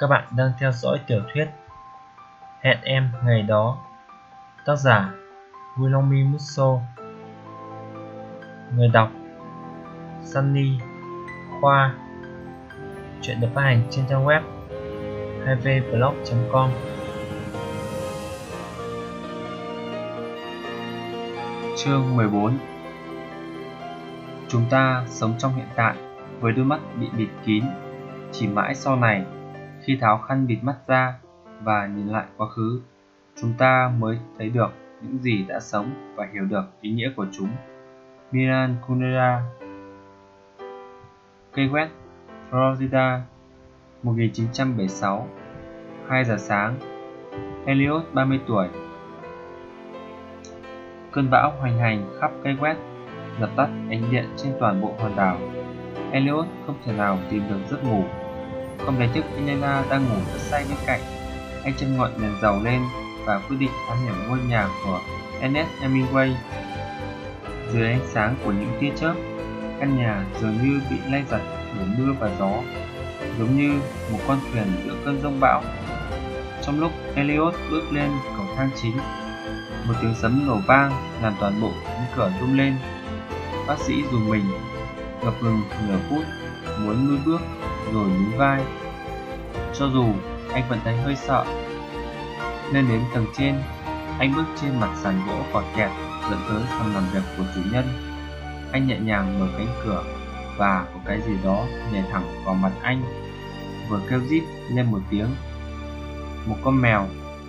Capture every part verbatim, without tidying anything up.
Các bạn đang theo dõi tiểu thuyết Hẹn Em Ngày Đó, tác giả Wunomi Musso, người đọc Sunny Khoa. Chuyện được phát hành trên trang web hai v blog chấm com. Chương mười bốn. Chúng ta sống trong hiện tại với đôi mắt bị bịt kín. Chỉ mãi sau này, khi tháo khăn bịt mắt ra và nhìn lại quá khứ, chúng ta mới thấy được những gì đã sống và hiểu được ý nghĩa của chúng. Milan Kundera, Key West, Florida, một nghìn chín trăm bảy mươi sáu. Hai giờ sáng. Elliot, ba mươi tuổi. Cơn bão hoành hành khắp Key West, dập tắt ánh điện trên toàn bộ hòn đảo. Elliot không thể nào tìm được giấc ngủ. Không đánh thức Elena đang ngủ rất say bên cạnh. Anh châm ngọn đèn dầu lên và quyết định thám hiểm ngôi nhà của Ernest Hemingway. Dưới ánh sáng của những tia chớp, căn nhà dường như bị lay giật bởi mưa và gió, giống như một con thuyền giữa cơn giông bão. Trong lúc Elliot bước lên cầu thang chính, một tiếng sấm nổ vang làm toàn bộ cánh cửa rung lên. Bác sĩ dùng mình, ngập ngừng nửa phút, muốn lùi bước rồi nhún vai. Cho dù anh vẫn thấy hơi sợ. Lên đến tầng trên, anh bước trên mặt sàn gỗ cọt kẹt dẫn tới phòng làm việc của chủ nhân. Anh nhẹ nhàng mở cánh cửa và có cái gì đó nhảy thẳng vào mặt anh, vừa kêu rít lên một tiếng. Một con mèo.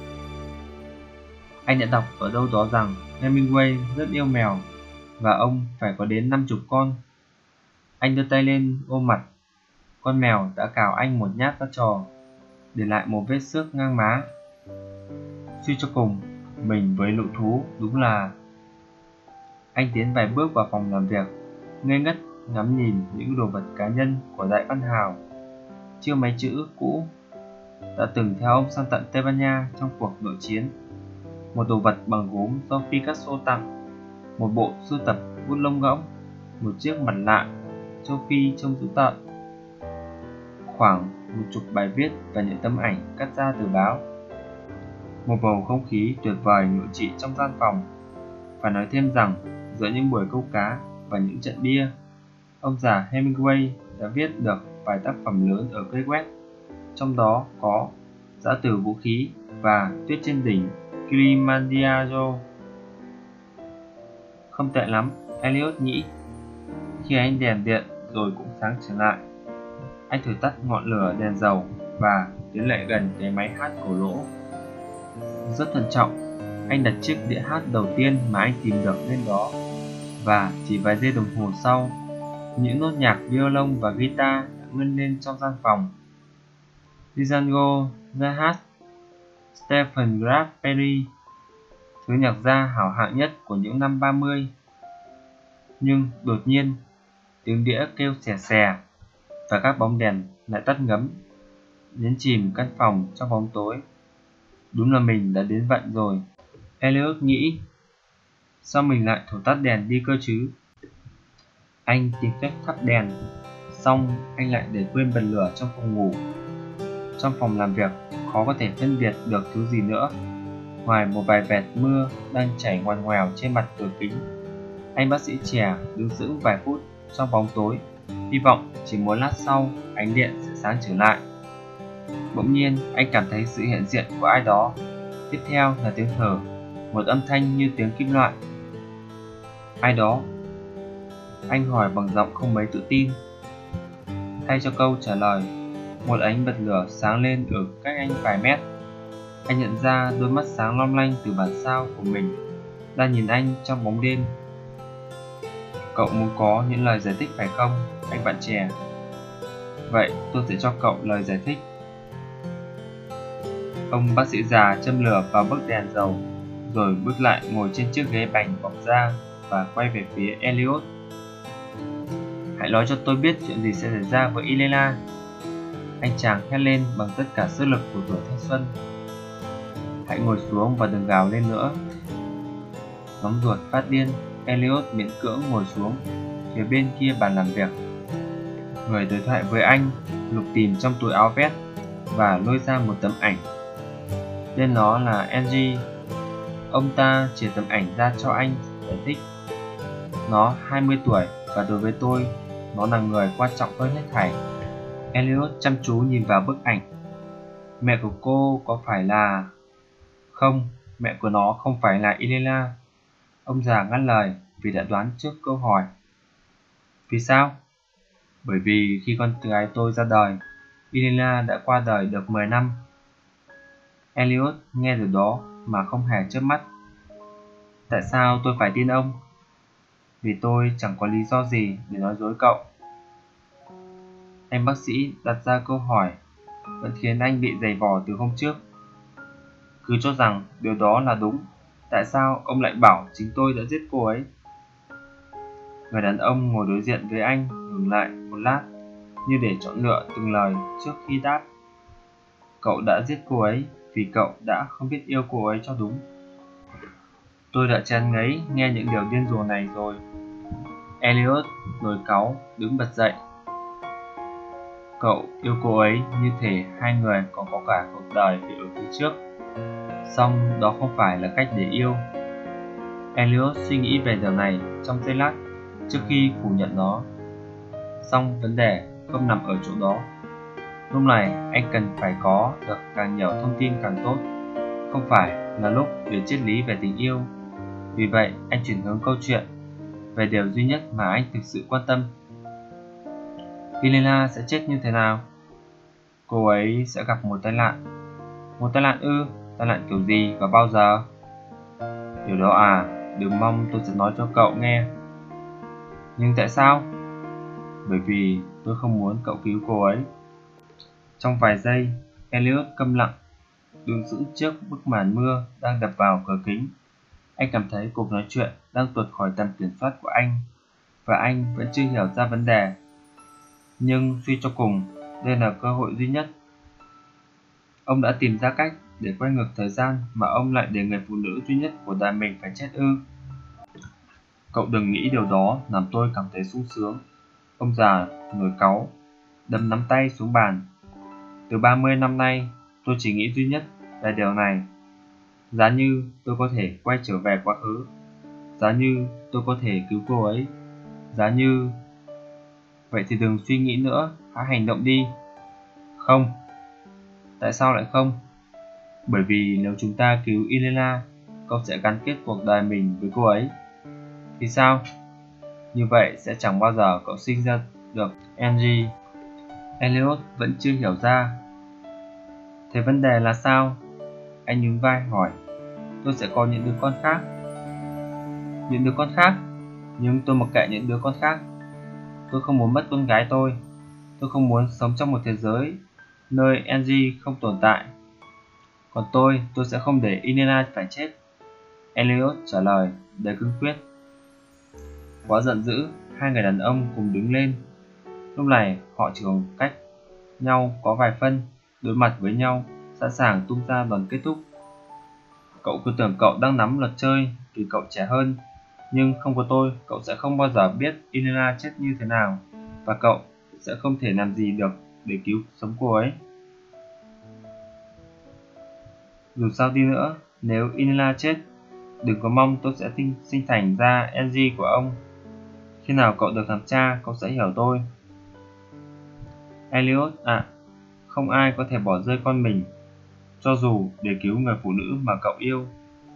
Anh đã đọc ở đâu đó rằng Hemingway rất yêu mèo và ông phải có đến năm chục con. Anh đưa tay lên ôm mặt. Con mèo đã cào anh một nhát ra trò, để lại một vết xước ngang má. Suy cho cùng, mình với lũ thú đúng là... Anh tiến vài bước vào phòng làm việc, ngây ngất ngắm nhìn những đồ vật cá nhân của đại văn hào. Chiếc máy chữ cũ đã từng theo ông sang tận Tây Ban Nha trong cuộc nội chiến. Một đồ vật bằng gốm do Picasso tặng, một bộ sưu tập bút lông ngỗng, một chiếc mặt nạ châu Phi trông dữ tợn, khoảng một chục bài viết và những tấm ảnh cắt ra từ báo. Một bầu không khí tuyệt vời ngự trị trong gian phòng. Phải nói thêm rằng, giữa những buổi câu cá và những trận bia, ông già Hemingway đã viết được vài tác phẩm lớn ở Key West, trong đó có Giã từ vũ khí và Tuyết trên đỉnh Kilimanjaro. Không tệ lắm, Elliot nghĩ. Khi ánh đèn điện rồi cũng sáng trở lại, anh thổi tắt ngọn lửa đèn dầu và tiến lại gần cái máy hát cổ lỗ. Rất thận trọng, anh đặt chiếc đĩa hát đầu tiên mà anh tìm được lên đó, và chỉ vài giây đồng hồ sau, những nốt nhạc violon và guitar đã ngân lên trong gian phòng. Django Reinhardt, Stephen Graf Perry, thứ nhạc gia hảo hạng nhất của những năm ba mươi. Nhưng đột nhiên, tiếng đĩa kêu xè xè và các bóng đèn lại tắt ngấm, nhấn chìm căn phòng trong bóng tối. Đúng là mình đã đến vận rồi, Elliot nghĩ. Sao mình lại thổi tắt đèn đi cơ chứ? Anh tìm cách thắp đèn, xong anh lại để quên bật lửa trong phòng ngủ. Trong phòng làm việc khó có thể phân biệt được thứ gì nữa ngoài một vài vệt mưa đang chảy ngoằn ngoèo trên mặt cửa kính. Anh bác sĩ trẻ đứng sững vài phút trong bóng tối, hy vọng chỉ một lát sau ánh điện sẽ sáng trở lại. Bỗng nhiên anh cảm thấy sự hiện diện của ai đó. Tiếp theo là tiếng thở, một âm thanh như tiếng kim loại. Ai đó? Anh hỏi bằng giọng không mấy tự tin. Thay cho câu trả lời, một ánh bật lửa sáng lên ở cách anh vài mét. Anh nhận ra đôi mắt sáng long lanh từ bản sao của mình đang nhìn anh trong bóng đêm. Cậu muốn có những lời giải thích phải không, anh bạn trẻ? Vậy tôi sẽ cho cậu lời giải thích. Ông bác sĩ già châm lửa vào bức đèn dầu, rồi bước lại ngồi trên chiếc ghế bành bọc da và quay về phía Elliot. Hãy nói cho tôi biết chuyện gì sẽ xảy ra với Elena, anh chàng hét lên bằng tất cả sức lực của tuổi thanh xuân. Hãy ngồi xuống và đừng gào lên nữa. Nóng ruột phát điên, Elliot miễn cưỡng ngồi xuống phía bên kia bàn làm việc. Người đối thoại với anh lục tìm trong túi áo vest và lôi ra một tấm ảnh. Tên nó là Angie. Ông ta chỉ tấm ảnh ra cho anh, giải thích. Nó hai mươi tuổi và đối với tôi, nó là người quan trọng hơn hết thảy. Elliot chăm chú nhìn vào bức ảnh. Mẹ của cô có phải là... Không, mẹ của nó không phải là Elena. Ông già ngắt lời vì đã đoán trước câu hỏi. Vì sao? Bởi vì khi con gái tôi ra đời, Elena đã qua đời được mười năm. Elliot nghe điều đó mà không hề chớp mắt. Tại sao tôi phải tin ông? Vì tôi chẳng có lý do gì để nói dối cậu. Anh bác sĩ đặt ra câu hỏi vẫn khiến anh bị giày vò từ hôm trước. Cứ cho rằng điều đó là đúng, tại sao ông lại bảo chính tôi đã giết cô ấy? Người đàn ông ngồi đối diện với anh ngừng lại một lát, như để chọn lựa từng lời trước khi đáp. Cậu đã giết cô ấy vì cậu đã không biết yêu cô ấy cho đúng. Tôi đã chán ngấy nghe những điều điên rồ này rồi. Elliot nổi cáu đứng bật dậy. Cậu yêu cô ấy như thể hai người còn có cả cuộc đời để ở phía trước. Song đó không phải là cách để yêu. Elliot suy nghĩ về điều này trong giây lát trước khi phủ nhận nó. Song vấn đề không nằm ở chỗ đó. Lúc này anh cần phải có được càng nhiều thông tin càng tốt. Không phải là lúc để triết lý về tình yêu. Vì vậy anh chuyển hướng câu chuyện về điều duy nhất mà anh thực sự quan tâm. Elena sẽ chết như thế nào? Cô ấy sẽ gặp một tai nạn. Một tai nạn ư? Tai nạn kiểu gì và bao giờ? Điều đó à, đừng mong tôi sẽ nói cho cậu nghe. Nhưng tại sao? Bởi vì tôi không muốn cậu cứu cô ấy. Trong vài giây, Elliot câm lặng, đứng sững trước bức màn mưa đang đập vào cửa kính. Anh cảm thấy cuộc nói chuyện đang tuột khỏi tầm kiểm soát của anh, và anh vẫn chưa hiểu ra vấn đề. Nhưng suy cho cùng, đây là cơ hội duy nhất. Ông đã tìm ra cách để quay ngược thời gian mà ông lại để người phụ nữ duy nhất của đời mình phải chết ư? Cậu đừng nghĩ điều đó làm tôi cảm thấy sung sướng. Ông già nổi cáu, đâm nắm tay xuống bàn. Từ ba mươi năm nay, tôi chỉ nghĩ duy nhất về điều này. Giá như tôi có thể quay trở về quá khứ, giá như tôi có thể cứu cô ấy, giá như... Vậy thì đừng suy nghĩ nữa, hãy hành động đi. Không. Tại sao lại không? Bởi vì nếu chúng ta cứu Elena, cậu sẽ gắn kết cuộc đời mình với cô ấy. Thì sao? Như vậy sẽ chẳng bao giờ cậu sinh ra được Angie. Elliot vẫn chưa hiểu ra. Thế vấn đề là sao? Anh nhún vai hỏi. Tôi sẽ có những đứa con khác. Những đứa con khác? Nhưng tôi mặc kệ những đứa con khác. Tôi không muốn mất con gái tôi. Tôi không muốn sống trong một thế giới nơi Angie không tồn tại. Còn tôi, tôi sẽ không để Elena phải chết. Elliot trả lời đầy cương quyết. Quá giận dữ, hai người đàn ông cùng đứng lên. Lúc này họ chỉ còn cách nhau có vài phân, đối mặt với nhau, sẵn sàng tung ra đòn kết thúc. Cậu cứ tưởng cậu đang nắm luật chơi vì cậu trẻ hơn, nhưng không có tôi, cậu sẽ không bao giờ biết Elena chết như thế nào, và cậu sẽ không thể làm gì được để cứu sống cô ấy. Dù sao đi nữa, nếu Elena chết, đừng có mong tôi sẽ sinh, sinh thành ra Angie của ông. Khi nào cậu được làm cha, cậu sẽ hiểu tôi. Elliot ạ, à, không ai có thể bỏ rơi con mình, cho dù để cứu người phụ nữ mà cậu yêu.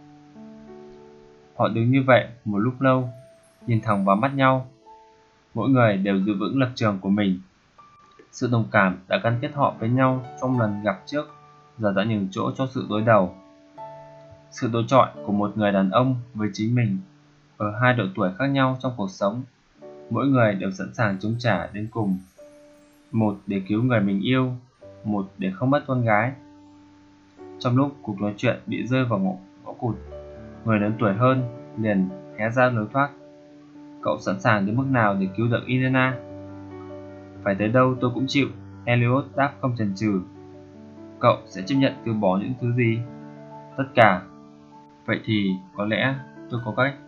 Họ đứng như vậy một lúc lâu, nhìn thẳng vào mắt nhau. Mỗi người đều giữ vững lập trường của mình. Sự đồng cảm đã gắn kết họ với nhau trong lần gặp trước, giờ đã nhường chỗ cho sự đối đầu. Sự đối chọi của một người đàn ông với chính mình ở hai độ tuổi khác nhau trong cuộc sống. Mỗi người đều sẵn sàng chống trả đến cùng. Một để cứu người mình yêu, một để không mất con gái. Trong lúc cuộc nói chuyện bị rơi vào ngõ, ngõ cụt, người lớn tuổi hơn liền hé ra lối thoát. Cậu sẵn sàng đến mức nào để cứu được Elena? Phải tới đâu tôi cũng chịu, Elliot đáp không chần chừ. Cậu sẽ chấp nhận từ bỏ những thứ gì? Tất cả. Vậy thì có lẽ tôi có cách.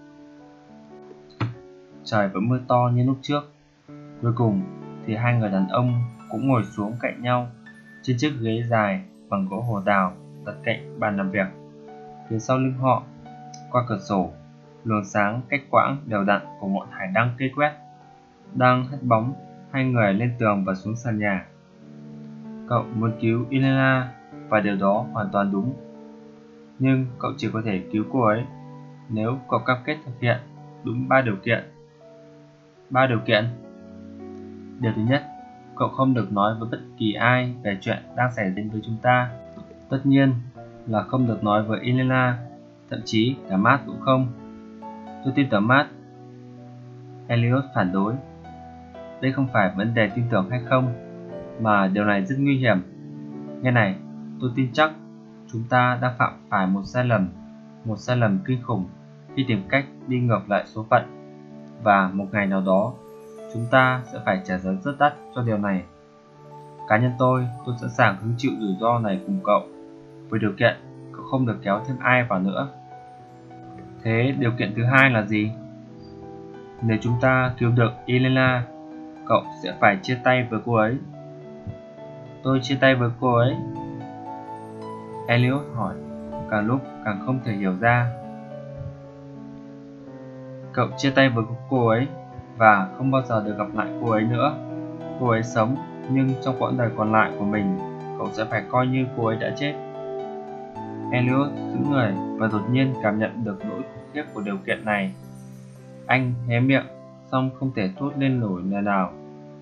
Trời vẫn mưa to như lúc trước. Cuối cùng thì hai người đàn ông cũng ngồi xuống cạnh nhau. trên chiếc ghế dài bằng gỗ hồ đào đặt cạnh bàn làm việc. Phía sau lưng họ, qua cửa sổ, luồng sáng cách quãng đều đặn của ngọn hải đăng cây quét đang hắt bóng hai người lên tường và xuống sàn nhà. Cậu muốn cứu Elena và điều đó hoàn toàn đúng. Nhưng cậu chỉ có thể cứu cô ấy nếu cậu cam kết thực hiện đúng ba điều kiện. Ba điều kiện. Điều thứ nhất, cậu không được nói với bất kỳ ai về chuyện đang xảy đến với chúng ta. Tất nhiên là không được nói với Elena, thậm chí cả Matt cũng không. Tôi tin tưởng Matt. Elliot phản đối. Đây không phải vấn đề tin tưởng hay không, mà điều này rất nguy hiểm. Nghe này, tôi tin chắc chúng ta đang phạm phải một sai lầm, một sai lầm kinh khủng khi tìm cách đi ngược lại số phận. Và một ngày nào đó, chúng ta sẽ phải trả giá rất đắt cho điều này. Cá nhân tôi, tôi sẵn sàng hứng chịu rủi ro này cùng cậu, với điều kiện cậu không được kéo thêm ai vào nữa. Thế điều kiện thứ hai là gì? Nếu chúng ta cứu được Elena, cậu sẽ phải chia tay với cô ấy. Tôi chia tay với cô ấy? Elliot hỏi, càng lúc càng không thể hiểu ra. Cậu chia tay với cô ấy và không bao giờ được gặp lại cô ấy nữa. Cô ấy sống, nhưng trong quãng đời còn lại của mình, cậu sẽ phải coi như cô ấy đã chết. Elliot sững người và đột nhiên cảm nhận được nỗi khủng khiếp của điều kiện này. Anh hé miệng, song không thể thốt lên nổi lời nào.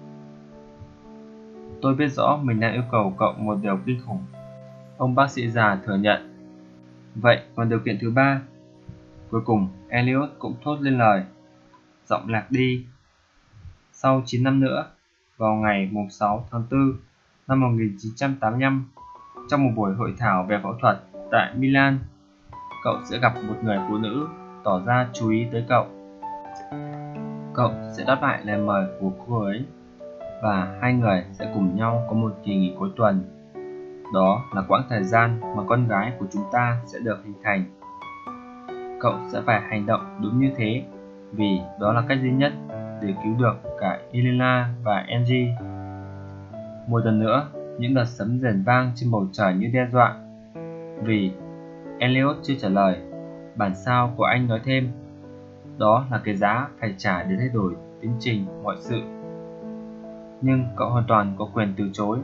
Tôi biết rõ mình đang yêu cầu cậu một điều kinh khủng. Ông bác sĩ già thừa nhận. Vậy còn điều kiện thứ ba? Cuối cùng Elliot cũng thốt lên lời, giọng lạc đi. Sau chín năm nữa, vào ngày sáu tháng tư năm một nghìn chín trăm tám mươi lăm, trong một buổi hội thảo về phẫu thuật tại Milan, cậu sẽ gặp một người phụ nữ tỏ ra chú ý tới cậu. Cậu sẽ đáp lại lời mời của cô ấy, và hai người sẽ cùng nhau có một kỳ nghỉ cuối tuần. Đó là quãng thời gian mà con gái của chúng ta sẽ được hình thành. Cậu sẽ phải hành động đúng như thế, vì đó là cách duy nhất để cứu được cả Elena và Angie. Một lần nữa, những đợt sấm rền vang trên bầu trời như đe dọa. Vì Elliot chưa trả lời, bản sao của anh nói thêm, đó là cái giá phải trả để thay đổi tiến trình mọi sự. Nhưng cậu hoàn toàn có quyền từ chối.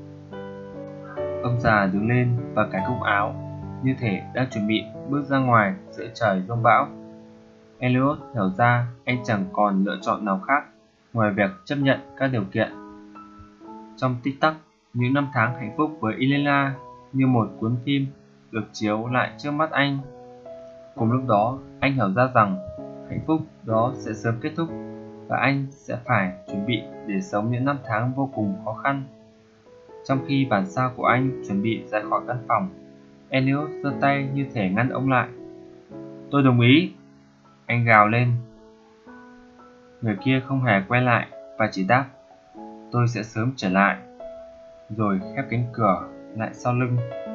Ông già đứng lên và cài cúc áo, như thể đang chuẩn bị bước ra ngoài giữa trời giông bão. Elliot hiểu ra anh chẳng còn lựa chọn nào khác ngoài việc chấp nhận các điều kiện. Trong tích tắc, những năm tháng hạnh phúc với Elena như một cuốn phim được chiếu lại trước mắt anh. Cùng lúc đó, anh hiểu ra rằng hạnh phúc đó sẽ sớm kết thúc và anh sẽ phải chuẩn bị để sống những năm tháng vô cùng khó khăn. Trong khi bản sao của anh chuẩn bị rời khỏi căn phòng, Elliot giơ tay như thể ngăn ông lại. Tôi đồng ý, anh gào lên. Người kia không hề quay lại và chỉ đáp, tôi sẽ sớm trở lại, rồi khép cánh cửa lại sau lưng.